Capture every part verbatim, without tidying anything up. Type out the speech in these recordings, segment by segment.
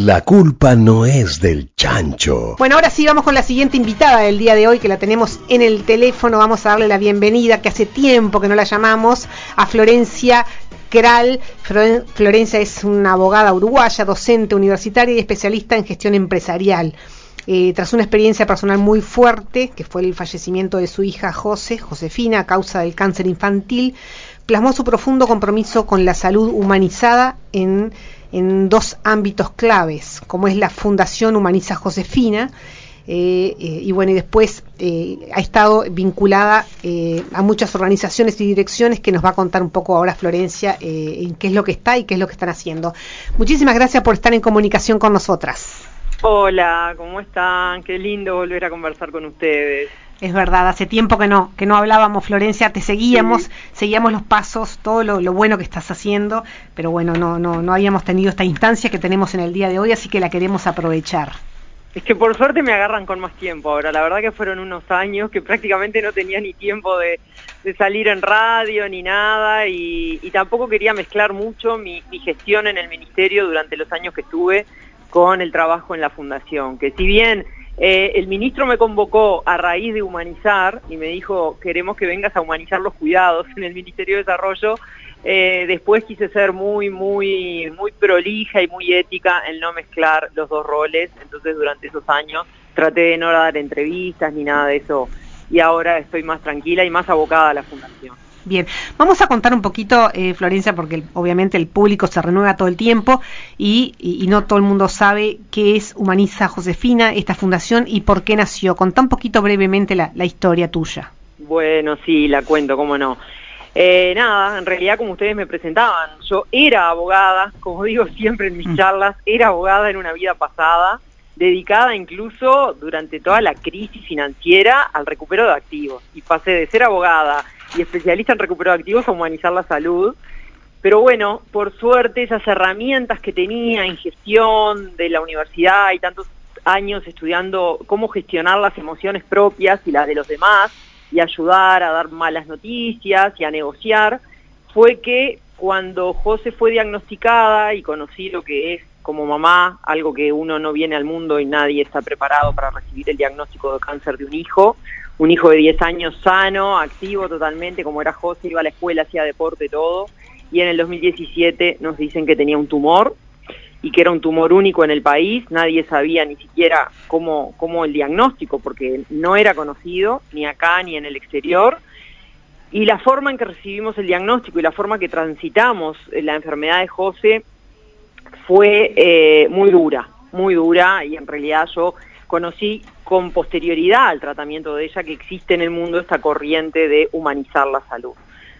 La culpa no es del chancho. Bueno, ahora sí vamos con la siguiente invitada del día de hoy, que la tenemos en el teléfono. Vamos a darle la bienvenida, que hace tiempo que no la llamamos, a Florencia Kral. Florencia es una abogada uruguaya, docente universitaria y especialista en gestión empresarial. Eh, tras una experiencia personal muy fuerte, que fue el fallecimiento de su hija José, Josefina, a causa del cáncer infantil, plasmó su profundo compromiso con la salud humanizada en, en dos ámbitos claves, como es la Fundación Humaniza Josefina, eh, eh, y bueno, y después eh, ha estado vinculada eh, a muchas organizaciones y direcciones que nos va a contar un poco ahora Florencia eh, en qué es lo que está y qué es lo que están haciendo. Muchísimas gracias por estar en comunicación con nosotras. Hola, ¿cómo están? Qué lindo volver a conversar con ustedes. Es verdad, hace tiempo que no, que no hablábamos, Florencia, te seguíamos, Sí. seguíamos los pasos, todo lo, lo bueno que estás haciendo, pero bueno, no, no, no habíamos tenido esta instancia que tenemos en el día de hoy, así que la queremos aprovechar. Es que por suerte me agarran con más tiempo ahora, la verdad que fueron unos años que prácticamente no tenía ni tiempo de, de salir en radio ni nada, y, y tampoco quería mezclar mucho mi, mi gestión en el ministerio durante los años que estuve con el trabajo en la fundación, que si bien eh, el ministro me convocó a raíz de humanizar y me dijo, queremos que vengas a humanizar los cuidados en el Ministerio de Desarrollo, eh, después quise ser muy, muy, muy prolija y muy ética en no mezclar los dos roles, entonces durante esos años traté de no dar entrevistas ni nada de eso, y ahora estoy más tranquila y más abocada a la fundación. Bien, vamos a contar un poquito, eh, Florencia, porque el, obviamente el público se renueva todo el tiempo y, y, y no todo el mundo sabe qué es Humaniza Josefina, esta fundación, y por qué nació. Contá un poquito brevemente la, la historia tuya. Bueno, sí, la cuento, cómo no. Eh, nada, en realidad como ustedes me presentaban, yo era abogada, como digo siempre en mis charlas, era abogada en una vida pasada, dedicada incluso durante toda la crisis financiera al recupero de activos, y pasé de ser abogada y especialista en recupero de activos a humanizar la salud. Pero bueno, por suerte esas herramientas que tenía en gestión de la universidad y tantos años estudiando cómo gestionar las emociones propias y las de los demás y ayudar a dar malas noticias y a negociar, fue que cuando José fue diagnosticada y conocí lo que es como mamá, algo que uno no viene al mundo y nadie está preparado para recibir el diagnóstico de cáncer de un hijo, un hijo de diez años sano, activo totalmente, como era José, iba a la escuela, hacía deporte, todo, y en el dos mil diecisiete nos dicen que tenía un tumor, y que era un tumor único en el país, nadie sabía ni siquiera cómo, cómo el diagnóstico, porque no era conocido, ni acá ni en el exterior, y la forma en que recibimos el diagnóstico y la forma que transitamos la enfermedad de José fue eh, muy dura, muy dura, y en realidad yo conocí con posterioridad al tratamiento de ella que existe en el mundo esta corriente de humanizar la salud.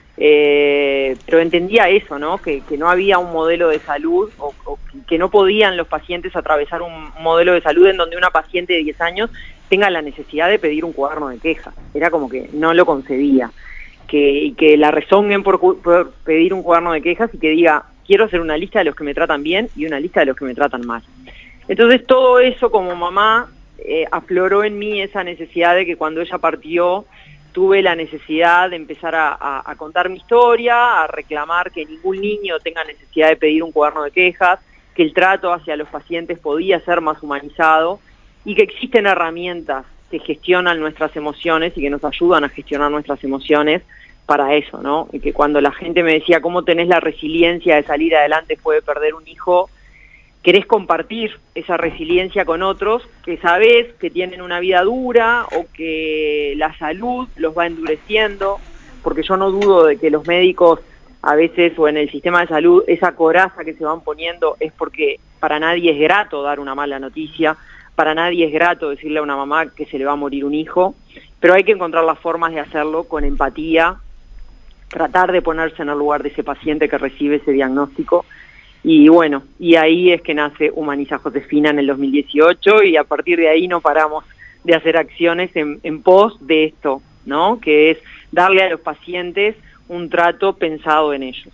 Eh, pero entendía eso, ¿no? Que, que no había un modelo de salud, o, o que no podían los pacientes atravesar un modelo de salud en donde una paciente de diez años tenga la necesidad de pedir un cuaderno de quejas. Era como que no lo concebía. Que, y que la rezonguen por, por pedir un cuaderno de quejas y que diga, quiero hacer una lista de los que me tratan bien y una lista de los que me tratan mal. Entonces todo eso como mamá eh, afloró en mí esa necesidad de que cuando ella partió tuve la necesidad de empezar a, a, a contar mi historia, a reclamar que ningún niño tenga necesidad de pedir un cuaderno de quejas, que el trato hacia los pacientes podía ser más humanizado y que existen herramientas que gestionan nuestras emociones y que nos ayudan a gestionar nuestras emociones para eso, ¿no? Y que cuando la gente me decía, ¿cómo tenés la resiliencia de salir adelante después de perder un hijo? Querés compartir esa resiliencia con otros que sabés que tienen una vida dura o que la salud los va endureciendo, porque yo no dudo de que los médicos a veces o en el sistema de salud esa coraza que se van poniendo es porque para nadie es grato dar una mala noticia, para nadie es grato decirle a una mamá que se le va a morir un hijo, pero hay que encontrar las formas de hacerlo con empatía, tratar de ponerse en el lugar de ese paciente que recibe ese diagnóstico. Y bueno, y ahí es que nace Humaniza Josefina en el dos mil dieciocho, y a partir de ahí no paramos de hacer acciones en, en pos de esto, ¿no? Que es darle a los pacientes un trato pensado en ellos.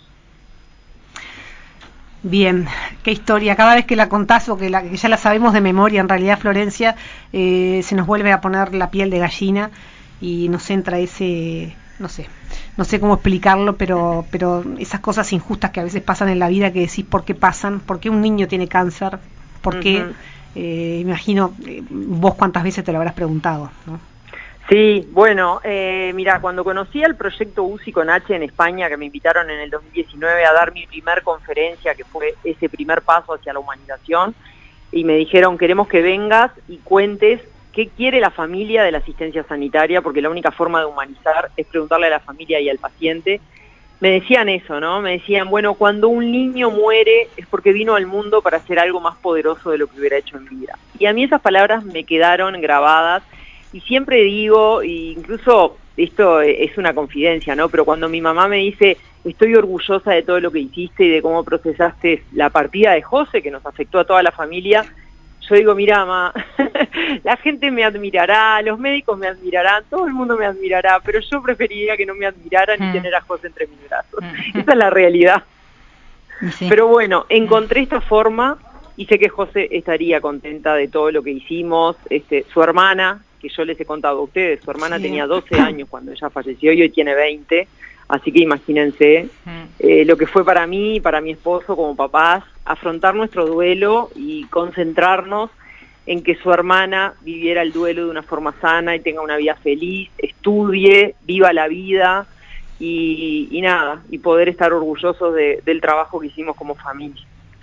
Bien, qué historia. Cada vez que la contás o que, la, que ya la sabemos de memoria, en realidad, Florencia, eh, se nos vuelve a poner la piel de gallina y nos entra ese, no sé, no sé cómo explicarlo, pero, pero esas cosas injustas que a veces pasan en la vida, que decís por qué pasan, por qué un niño tiene cáncer, ¿Por qué? Uh-huh. eh, imagino, eh, vos cuántas veces te lo habrás preguntado, ¿no? Sí, bueno, eh, mira, cuando conocí el proyecto U C I con H en España, que me invitaron en el dos mil diecinueve a dar mi primer conferencia, que fue ese primer paso hacia la humanización, y me dijeron, queremos que vengas y cuentes qué quiere la familia de la asistencia sanitaria, porque la única forma de humanizar es preguntarle a la familia y al paciente. Me decían eso, ¿no? Me decían, bueno, cuando un niño muere es porque vino al mundo para hacer algo más poderoso de lo que hubiera hecho en vida. Y a mí esas palabras me quedaron grabadas, y siempre digo, incluso esto es una confidencia, ¿no? Pero cuando mi mamá me dice, estoy orgullosa de todo lo que hiciste y de cómo procesaste la partida de José, que nos afectó a toda la familia, yo digo, mira, mamá, la gente me admirará, los médicos me admirarán, todo el mundo me admirará, pero yo preferiría que no me admiraran y mm. tener a José entre mis brazos. Mm. Esa es la realidad. Sí. Pero bueno, encontré esta forma y sé que José estaría contenta de todo lo que hicimos. Este, su hermana, que yo les he contado a ustedes, su hermana sí. tenía doce años cuando ella falleció y hoy tiene veinte, así que imagínense eh, lo que fue para mí y para mi esposo como papás, afrontar nuestro duelo y concentrarnos en que su hermana viviera el duelo de una forma sana y tenga una vida feliz, estudie, viva la vida y, y nada, y poder estar orgullosos de, del trabajo que hicimos como familia.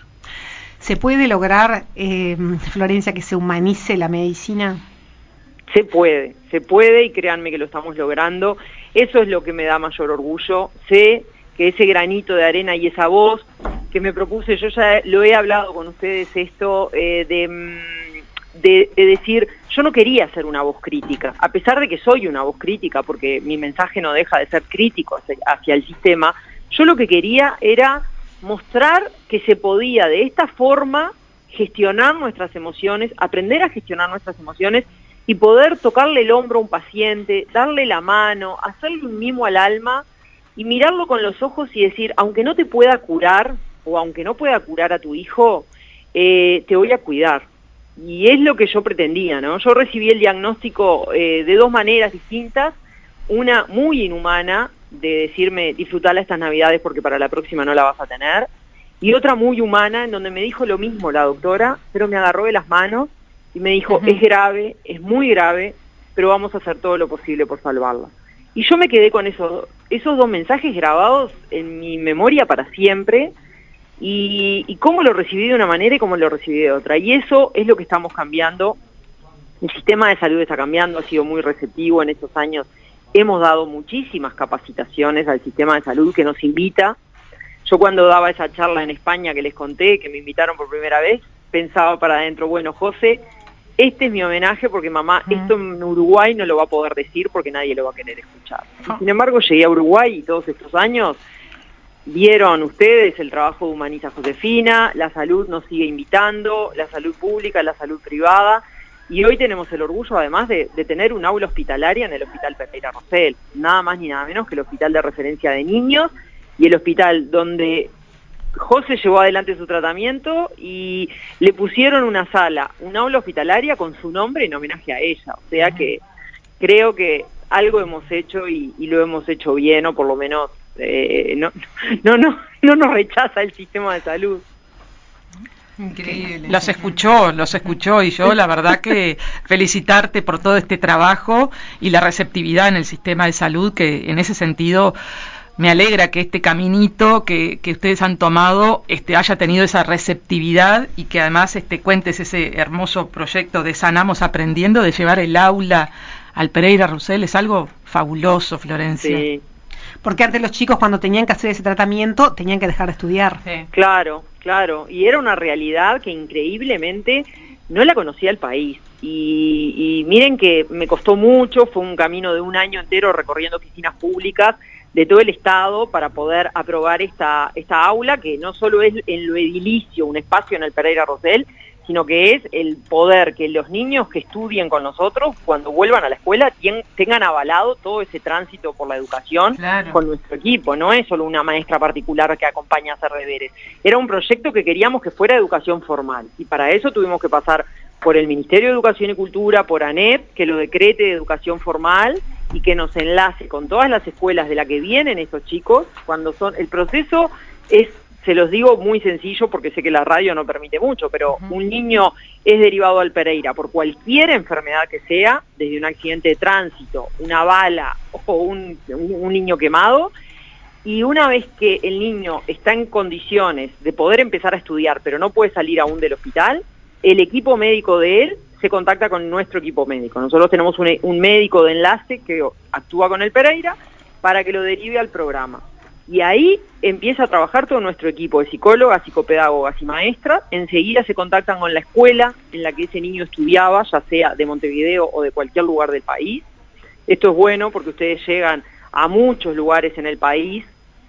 ¿Se puede lograr, eh, Florencia, que se humanice la medicina? Se puede, se puede y créanme que lo estamos logrando. Eso es lo que me da mayor orgullo. Sé que ese granito de arena y esa voz que me propuse, yo ya lo he hablado con ustedes esto, eh, de, de, de decir, yo no quería ser una voz crítica, a pesar de que soy una voz crítica, porque mi mensaje no deja de ser crítico hacia, hacia el sistema, yo lo que quería era mostrar que se podía de esta forma gestionar nuestras emociones, aprender a gestionar nuestras emociones, y poder tocarle el hombro a un paciente, darle la mano, hacerle un mimo al alma y mirarlo con los ojos y decir, aunque no te pueda curar o aunque no pueda curar a tu hijo, eh, te voy a cuidar. Y es lo que yo pretendía, ¿no? Yo recibí el diagnóstico eh, de dos maneras distintas, una muy inhumana, de decirme, disfrutala estas navidades porque para la próxima no la vas a tener, y otra muy humana, en donde me dijo lo mismo la doctora, pero me agarró de las manos y me dijo, uh-huh. es grave, es muy grave, pero vamos a hacer todo lo posible por salvarla. Y yo me quedé con esos, esos dos mensajes grabados en mi memoria para siempre, y, y cómo lo recibí de una manera y cómo lo recibí de otra. Y eso es lo que estamos cambiando. El sistema de salud está cambiando, ha sido muy receptivo en estos años. Hemos dado muchísimas capacitaciones al sistema de salud que nos invita. Yo cuando daba esa charla en España que les conté, que me invitaron por primera vez, pensaba para adentro, bueno, José, este es mi homenaje porque mamá, uh-huh. esto en Uruguay no lo va a poder decir porque nadie lo va a querer escuchar. Y sin embargo, llegué a Uruguay y todos estos años vieron ustedes el trabajo de Humaniza Josefina, la salud nos sigue invitando, la salud pública, la salud privada, y hoy tenemos el orgullo además de, de tener un aula hospitalaria en el Hospital Pereira Rosell, nada más ni nada menos que el hospital de referencia de niños y el hospital donde José llevó adelante su tratamiento y le pusieron una sala, un aula hospitalaria con su nombre en homenaje a ella. O sea que creo que algo hemos hecho y, y lo hemos hecho bien, o por lo menos eh, no, no, no, no nos rechaza el sistema de salud. Increíble. Los escuchó, los escuchó y yo la verdad que felicitarte por todo este trabajo y la receptividad en el sistema de salud, que en ese sentido me alegra que este caminito que, que ustedes han tomado este, haya tenido esa receptividad y que además este, cuentes ese hermoso proyecto de Sanamos Aprendiendo, de llevar el aula al Pereira Rosell. Es algo fabuloso, Florencia. Sí. Porque antes los chicos cuando tenían que hacer ese tratamiento tenían que dejar de estudiar. Sí. Claro, claro. Y era una realidad que increíblemente no la conocía el país. Y, y miren que me costó mucho, fue un camino de un año entero recorriendo oficinas públicas de todo el estado para poder aprobar esta esta aula, que no solo es en lo edilicio un espacio en el Pereira Rosell, sino que es el poder que los niños que estudien con nosotros, cuando vuelvan a la escuela, tien, tengan avalado todo ese tránsito por la educación. Claro. Con nuestro equipo. No es solo una maestra particular que acompaña a hacer deberes. Era un proyecto que queríamos que fuera educación formal, y para eso tuvimos que pasar por el Ministerio de Educación y Cultura, por ANEP, que lo decrete de educación formal, y que nos enlace con todas las escuelas de la que vienen estos chicos, cuando son, el proceso es se los digo muy sencillo porque sé que la radio no permite mucho, pero uh-huh. un niño es derivado al Pereira por cualquier enfermedad que sea, desde un accidente de tránsito, una bala o un, un, un niño quemado, y una vez que el niño está en condiciones de poder empezar a estudiar, pero no puede salir aún del hospital, el equipo médico de él se contacta con nuestro equipo médico. Nosotros tenemos un, un médico de enlace que actúa con el Pereira para que lo derive al programa. Y ahí empieza a trabajar todo nuestro equipo de psicólogas, psicopedagogas y maestras. Enseguida se contactan con la escuela en la que ese niño estudiaba, ya sea de Montevideo o de cualquier lugar del país. Esto es bueno porque ustedes llegan a muchos lugares en el país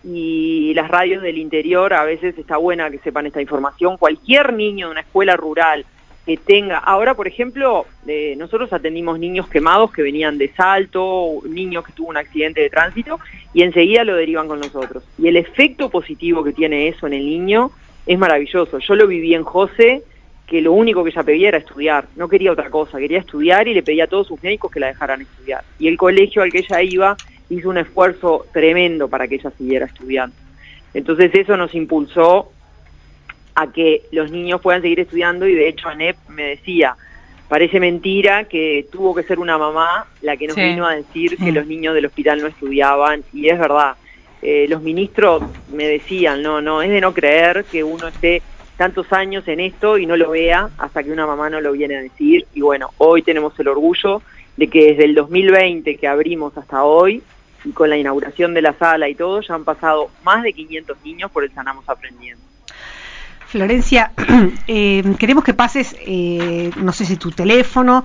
y las radios del interior a veces está buena que sepan esta información. Cualquier niño de una escuela rural que tenga, ahora por ejemplo, eh, nosotros atendimos niños quemados que venían de Salto, niños que tuvo un accidente de tránsito y enseguida lo derivan con nosotros. Y el efecto positivo que tiene eso en el niño es maravilloso. Yo lo viví en José, que lo único que ella pedía era estudiar, no quería otra cosa, quería estudiar y le pedía a todos sus médicos que la dejaran estudiar. Y el colegio al que ella iba hizo un esfuerzo tremendo para que ella siguiera estudiando. Entonces eso nos impulsó a que los niños puedan seguir estudiando y de hecho ANEP me decía, parece mentira que tuvo que ser una mamá la que nos sí. vino a decir que los niños del hospital no estudiaban y es verdad. Eh, los ministros me decían, no, no, es de no creer que uno esté tantos años en esto y no lo vea hasta que una mamá no lo viene a decir y bueno, hoy tenemos el orgullo de que desde el dos mil veinte que abrimos hasta hoy y con la inauguración de la sala y todo, ya han pasado más de quinientos niños por el Sanamos Aprendiendo. Florencia, eh, queremos que pases, eh, no sé si tu teléfono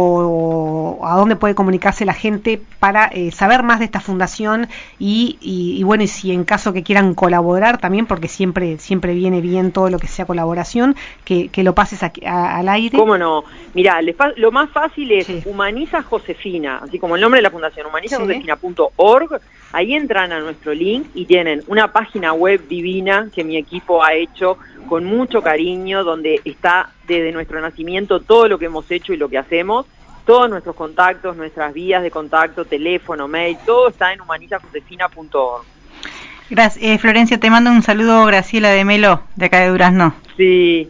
o, o a dónde puede comunicarse la gente para eh, saber más de esta fundación y, y, y bueno, y si en caso que quieran colaborar también, porque siempre siempre viene bien todo lo que sea colaboración, que, que lo pases a, a, al aire. ¿Cómo no? Mirá, lo más fácil es sí. Humaniza Josefina, así como el nombre de la fundación, humaniza josefina punto org. Ahí entran a nuestro link y tienen una página web divina que mi equipo ha hecho con mucho cariño, donde está desde nuestro nacimiento todo lo que hemos hecho y lo que hacemos, todos nuestros contactos, nuestras vías de contacto, teléfono, mail, todo está en humaniza josefina punto org. Gracias, eh, Florencia, te mando un saludo, Graciela de Melo, de acá de Durazno. Sí,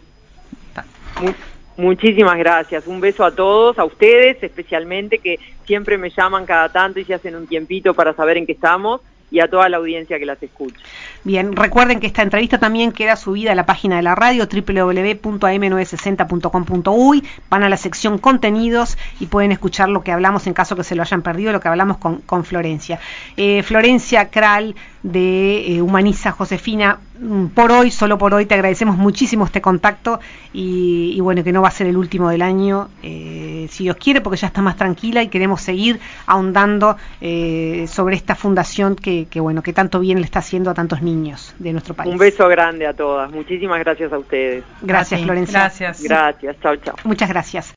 Mu- muchísimas gracias, un beso a todos, a ustedes especialmente, que siempre me llaman cada tanto y se hacen un tiempito para saber en qué estamos, y a toda la audiencia que las escucha. Bien, recuerden que esta entrevista también queda subida a la página de la radio doble u doble u doble u punto a eme novecientos sesenta punto com punto uy, van a la sección contenidos y pueden escuchar lo que hablamos en caso que se lo hayan perdido, lo que hablamos con, con Florencia. Eh, Florencia Kral de eh, Humaniza Josefina, por hoy, solo por hoy, te agradecemos muchísimo este contacto y, y bueno, que no va a ser el último del año, eh, si Dios quiere, porque ya está más tranquila y queremos seguir ahondando eh, sobre esta fundación que, que bueno, que tanto bien le está haciendo a tantos niños de nuestro país. Un beso grande a todas, muchísimas gracias a ustedes. Gracias, Florencia. Gracias. Gracias, chao, chao. Muchas gracias.